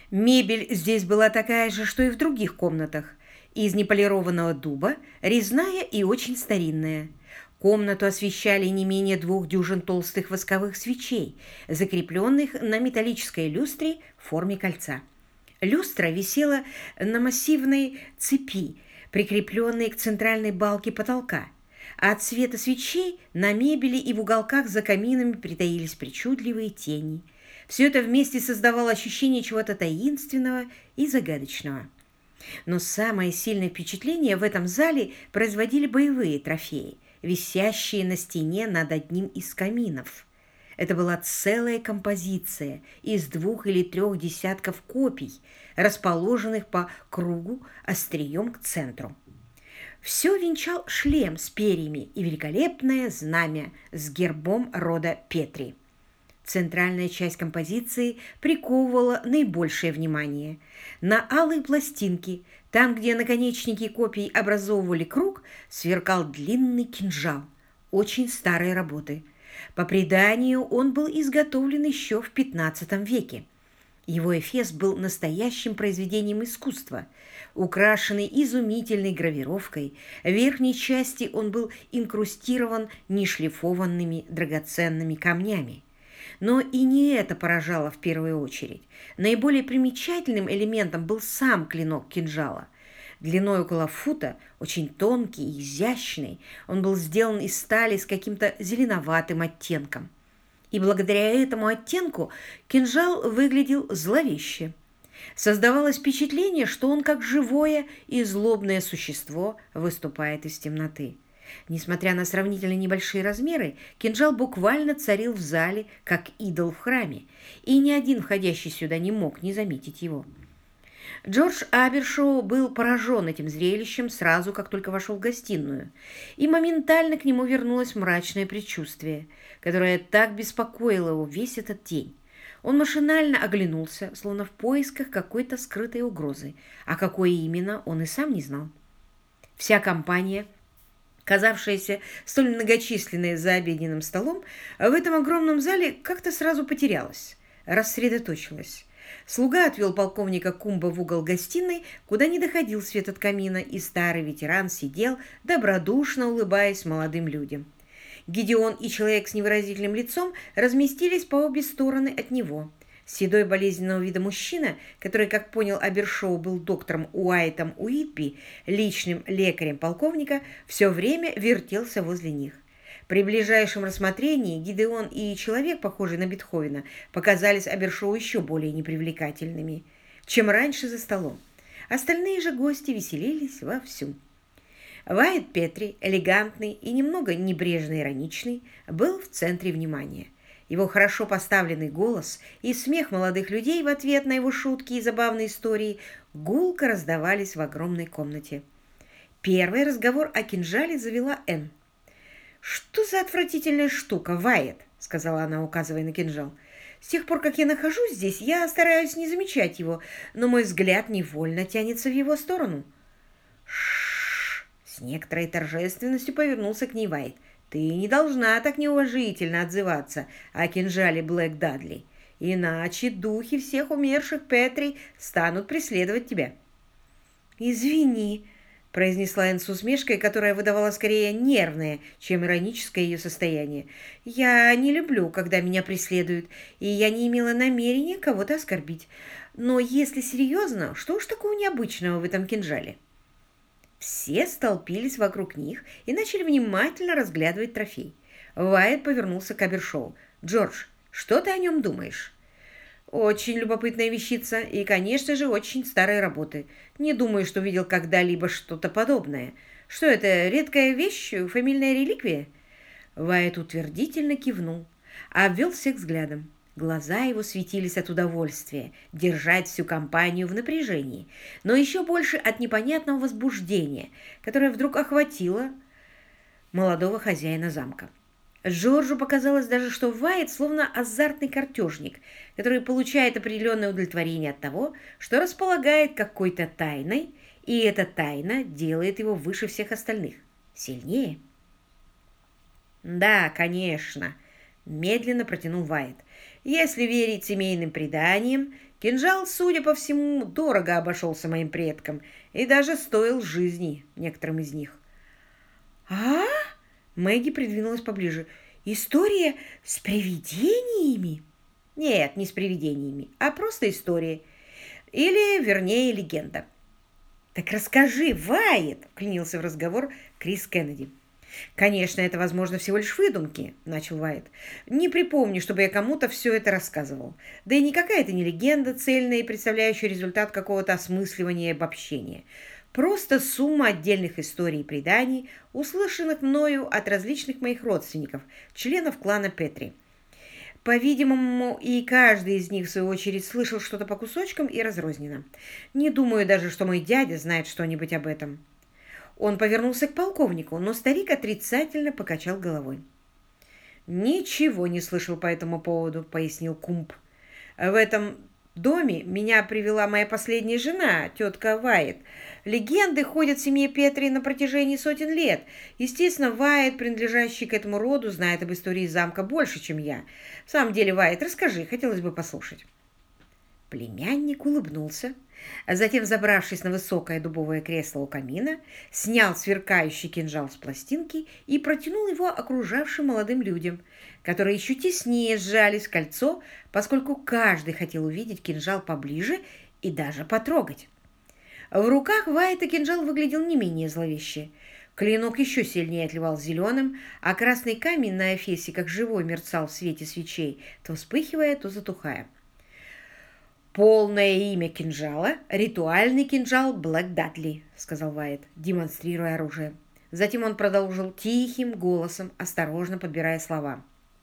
Мебель здесь была такая же, что и в других комнатах. Из неполированного дуба, резная и очень старинная. Комнату освещали не менее 2 дюжин толстых восковых свечей, закрепленных на металлической люстре в форме кольца. Люстра висела на массивной цепи, прикрепленной к центральной балке потолка. А от света свечей на мебели и в уголках за каминами притаились причудливые тени. Все это вместе создавало ощущение чего-то таинственного и загадочного. Но самое сильное впечатление в этом зале производили боевые трофеи, висящие на стене над одним из каминов. Это была целая композиция из 2 или 3 десятков копий, расположенных по кругу острием к центру. Все венчал шлем с перьями и великолепное знамя с гербом рода Петри. Центральная часть композиции приковывала наибольшее внимание. На алой пластинке, там, где наконечники копий образовывали круг, сверкал длинный кинжал очень старой работы. По преданию, он был изготовлен еще в XV веке. Его эфес был настоящим произведением искусства, украшенный изумительной гравировкой. В верхней части он был инкрустирован нешлифованными драгоценными камнями. Но и не это поражало в первую очередь. Наиболее примечательным элементом был сам клинок кинжала. Длиной около фута, очень тонкий и изящный, он был сделан из стали с каким-то зеленоватым оттенком. И благодаря этому оттенку кинжал выглядел зловеще. Создавалось впечатление, что он, как живое и злобное существо, выступает из темноты. Несмотря на сравнительно небольшие размеры, кинжал буквально царил в зале, как идол в храме, и ни один входящий сюда не мог не заметить его. Джордж Абершоу был поражен этим зрелищем сразу, как только вошел в гостиную, и моментально к нему вернулось мрачное предчувствие, которое так беспокоило его весь этот день. Он машинально оглянулся, словно в поисках какой-то скрытой угрозы, а какой именно, он и сам не знал. Вся компания, казавшаяся столь многочисленной за обеденным столом, в этом огромном зале как-то сразу потерялась, рассредоточилась. Слуга отвел полковника Кумба в угол гостиной, куда не доходил свет от камина, и старый ветеран сидел, добродушно улыбаясь молодым людям. Гидеон и человек с невыразительным лицом разместились по обе стороны от него. Седой болезненного вида мужчина, который, как понял Абершоу, был доктором Уайтом Уитби, личным лекарем полковника, все время вертелся возле них. При ближайшем рассмотрении Гидеон и человек, похожий на Бетховена, показались Абершоу еще более непривлекательными, чем раньше за столом. Остальные же гости веселились вовсю. Уайт Петри, элегантный и немного небрежно-ироничный, был в центре внимания. Его хорошо поставленный голос и смех молодых людей в ответ на его шутки и забавные истории гулко раздавались в огромной комнате. Первый разговор о кинжале завела Энн. «Что за отвратительная штука, Вайет?» — сказала она, указывая на кинжал. «С тех пор, как я нахожусь здесь, я стараюсь не замечать его, но мой взгляд невольно тянется в его сторону». «Ш-ш-ш!» — с некоторой торжественностью повернулся к ней Вайт. «Ты не должна так неуважительно отзываться о кинжале Блэк Дадли, иначе духи всех умерших Петри станут преследовать тебя». «Извини», — произнесла Энн с усмешкой, которая выдавала скорее нервное, чем ироническое ее состояние. «Я не люблю, когда меня преследуют, и я не имела намерения кого-то оскорбить. Но если серьезно, что уж такого необычного в этом кинжале?» Все столпились вокруг них и начали внимательно разглядывать трофей. Уайт повернулся к Абершоу. «Джордж, что ты о нем думаешь?» «Очень любопытная вещица и, конечно же, очень старой работы. Не думаю, что видел когда-либо что-то подобное. Что это, редкая вещь, фамильная реликвия?» Уайт утвердительно кивнул, обвел всех взглядом. Глаза его светились от удовольствия держать всю компанию в напряжении, но еще больше от непонятного возбуждения, которое вдруг охватило молодого хозяина замка. Джорджу показалось даже, что Уайт словно азартный картежник, который получает определенное удовлетворение от того, что располагает какой-то тайной, и эта тайна делает его выше всех остальных, сильнее. «Да, конечно», — медленно протянул Уайт. «Если верить семейным преданиям, Кинжал, судя по всему, дорого обошелся моим предкам и даже стоил жизни некоторым из них. «А?» Мэгги придвинулась поближе. «История с привидениями?» «Нет, не с привидениями, а просто история. Или, вернее, легенда». «Так расскажи, Вайет!» — вклинился в разговор Крис Кеннеди. «Конечно, это, возможно, всего лишь выдумки», — начал Вайт. «Не припомню, чтобы я кому-то все это рассказывал. Да и никакая это не легенда, цельная и представляющая результат какого-то осмысливания и обобщения. Просто сумма отдельных историй и преданий, услышанных мною от различных моих родственников, членов клана Петри. По-видимому, и каждый из них, в свою очередь, слышал что-то по кусочкам и разрозненно. Не думаю даже, что мой дядя знает что-нибудь об этом». Он повернулся к полковнику, но старик отрицательно покачал головой. «Ничего не слышал по этому поводу», — пояснил Кумб. «В этом доме меня привела моя последняя жена, тетка Вайет. Легенды ходят в семье Петри на протяжении сотен лет. Естественно, Вайет, принадлежащий к этому роду, знает об истории замка больше, чем я. В самом деле, Вайет, расскажи, хотелось бы послушать». Племянник улыбнулся, а затем, забравшись на высокое дубовое кресло у камина, снял сверкающий кинжал с пластинки и протянул его окружавшим молодым людям, которые еще теснее сжались в кольцо, поскольку каждый хотел увидеть кинжал поближе и даже потрогать. В руках Вайта кинжал выглядел не менее зловеще. Клинок еще сильнее отливал зеленым, а красный камень на эфесе как живой мерцал в свете свечей, то вспыхивая, то затухая. «Полное имя кинжала — ритуальный кинжал Блэк Дадли», — сказал Вайт, демонстрируя оружие. Затем он продолжил тихим голосом, осторожно подбирая слова.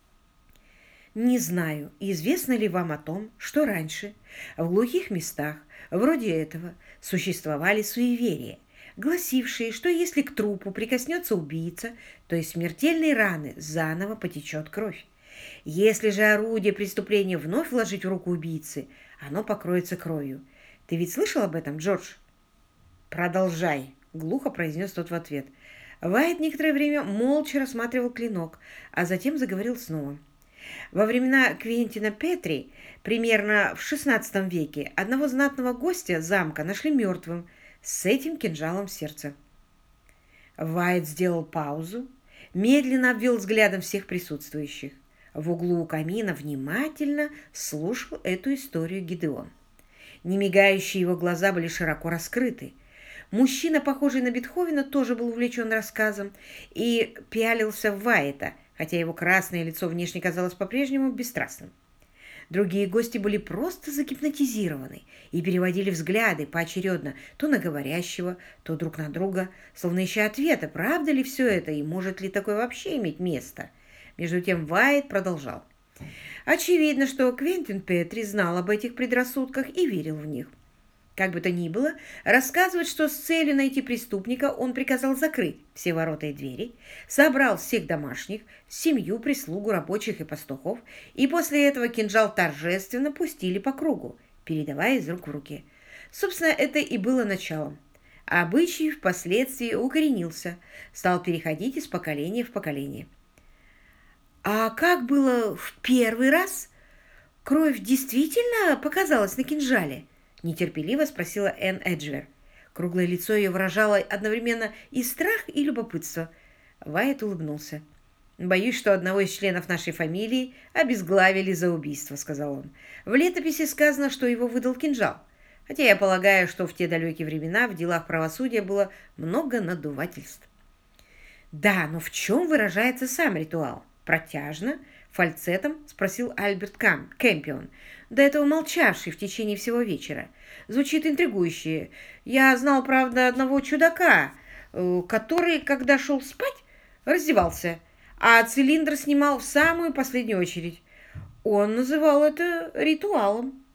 «Не знаю, известно ли вам о том, что раньше в глухих местах, вроде этого, существовали суеверия, гласившие, что если к трупу прикоснется убийца, то из смертельной раны заново потечет кровь. Если же орудие преступления вновь вложить в руку убийцы, оно покроется кровью. Ты ведь слышал об этом, Джордж?» «Продолжай», — глухо произнес тот в ответ. Вайт некоторое время молча рассматривал клинок, а затем заговорил снова. Во времена Квентина Петри, примерно в XVI веке, одного знатного гостя замка нашли мертвым с этим кинжалом в сердце. Вайт сделал паузу, медленно обвел взглядом всех присутствующих. В углу у камина внимательно слушал эту историю Гидеон. Немигающие его глаза были широко раскрыты. Мужчина, похожий на Бетховена, тоже был увлечен рассказом и пялился в Вайта, хотя его красное лицо внешне казалось по-прежнему бесстрастным. Другие гости были просто загипнотизированы и переводили взгляды поочередно то на говорящего, то друг на друга, словно ища ответа, правда ли все это и может ли такое вообще иметь место. Между тем Вайт продолжал. Очевидно, что Квентин Петри знал об этих предрассудках и верил в них. Как бы то ни было, рассказывать, что с целью найти преступника он приказал закрыть все ворота и двери, собрал всех домашних, семью, прислугу, рабочих и пастухов, и после этого кинжал торжественно пустили по кругу, передавая из рук в руки. Собственно, это и было началом. Обычай впоследствии укоренился, стал переходить из поколения в поколение. «А как было в первый раз? Кровь действительно показалась на кинжале?» — нетерпеливо спросила Энн Эджвер. Круглое лицо ее выражало одновременно и страх, и любопытство. Вайт улыбнулся. «Боюсь, что одного из членов нашей фамилии обезглавили за убийство», — сказал он. «В летописи сказано, что его выдал кинжал. Хотя я полагаю, что в те далекие времена в делах правосудия было много надувательств». «Да, но в чем выражается сам ритуал? Протяжно, фальцетом?» — спросил Альберт Кэмпион, до этого молчавший в течение всего вечера. «Звучит интригующе. Я знал, правда, одного чудака, который, когда шел спать, раздевался, а цилиндр снимал в самую последнюю очередь. Он называл это ритуалом».